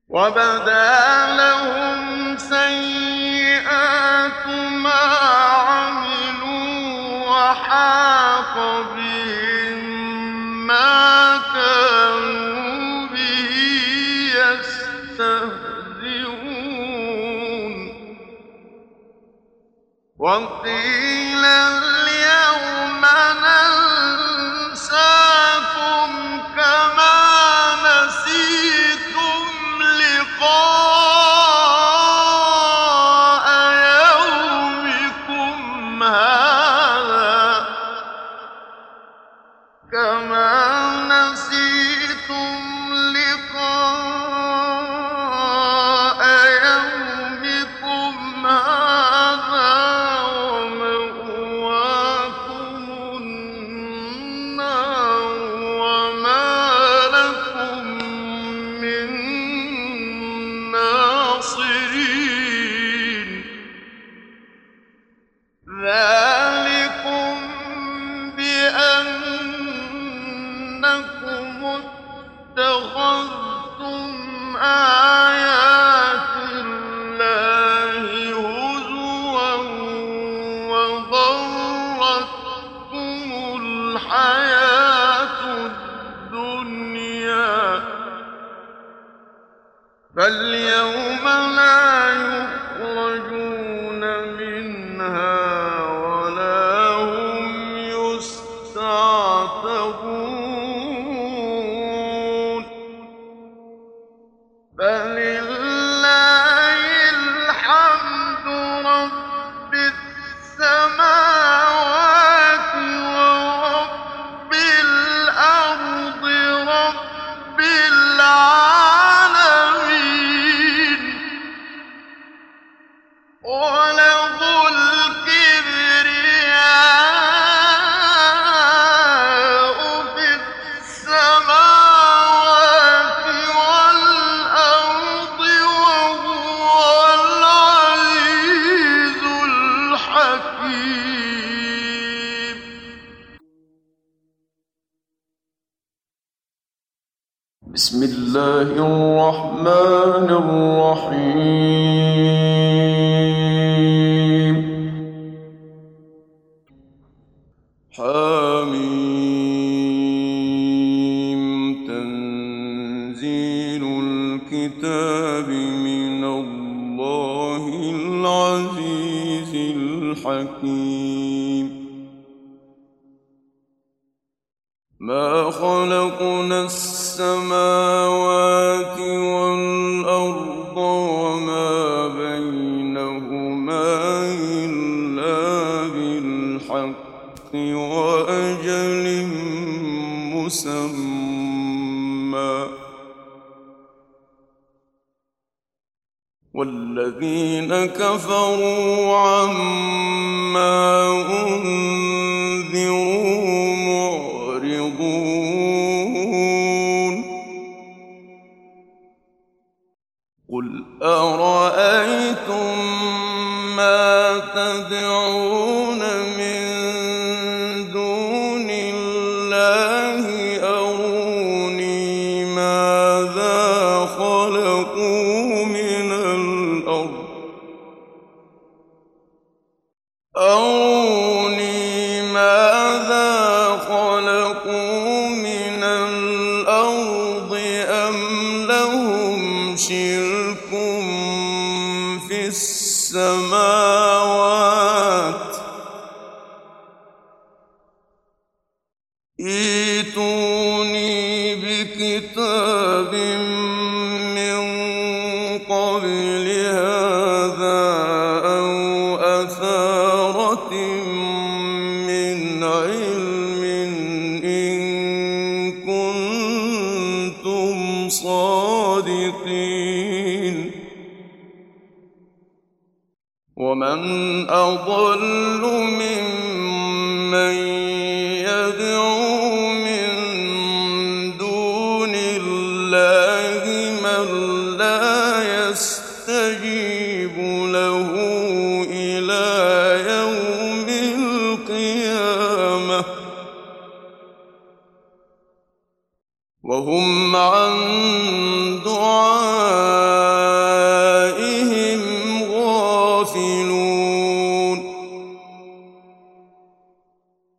وَبَدَا لَهُمْ سَيِّئَاتُ مَا عَمِلُوا وَحَاقَ بِهِم مَّا كَانُوا بِهِ يَسْتَهْزِئُونَ وَقِيلَ الْيَوْمَ نَنسَاكُمْ كَمَا نَسِيتُمْ لِقَاءَ يَوْمِكُمْ هَٰذَا وَمَأْوَاكُمُ النَّارُ وَمَا لَكُم مِّن نَّاصِرِينَ ذَٰلِكُم بِأَنَّكُمُ اتَّخَذْتُمْ آيَاتِ اللَّهِ هُزُوًا وَغَرَّتْكُمُ الْحَيَاةُ الدُّنْيَا فَالْيَوْمَ لَا يُخْرَجُونَ مِنْهَا وَلَا هُمْ يُسْتَعْتَبُونَ فَلِلَّهِ الْحَمْدُ رَبِّ السَّمَاوَاتِ وَرَبِّ الْأَرْضِ رَبِّ الْعَالَمِينَ وَلَهُ الْكِبْرِيَاءُ فِي السَّمَاوَاتِ وَالْأَرْضِ وَهُوَ الْعَزِيزُ الْحَكِيمُ بسم الله الرحمن الرحيم حميم تنزيل الكتاب من الله العزيز الحكيم ما خلقنا السماوات والأرض وما بينهما إلا بالحق وأجل مسمى والذين كفروا عما أنذروا معرضون قل أرأيتم ما تدعون من دون الله أروني ماذا خلقوا من الأرض أم لهم شرك في السماوات ائتوني بكتاب من قبل هذا أو أثارة من علم إن كنتم صادقين ومن أضل ممن يدعو من دون الله من لا يستجيب له إلى يوم القيامة وهم عن دعائهم غافلون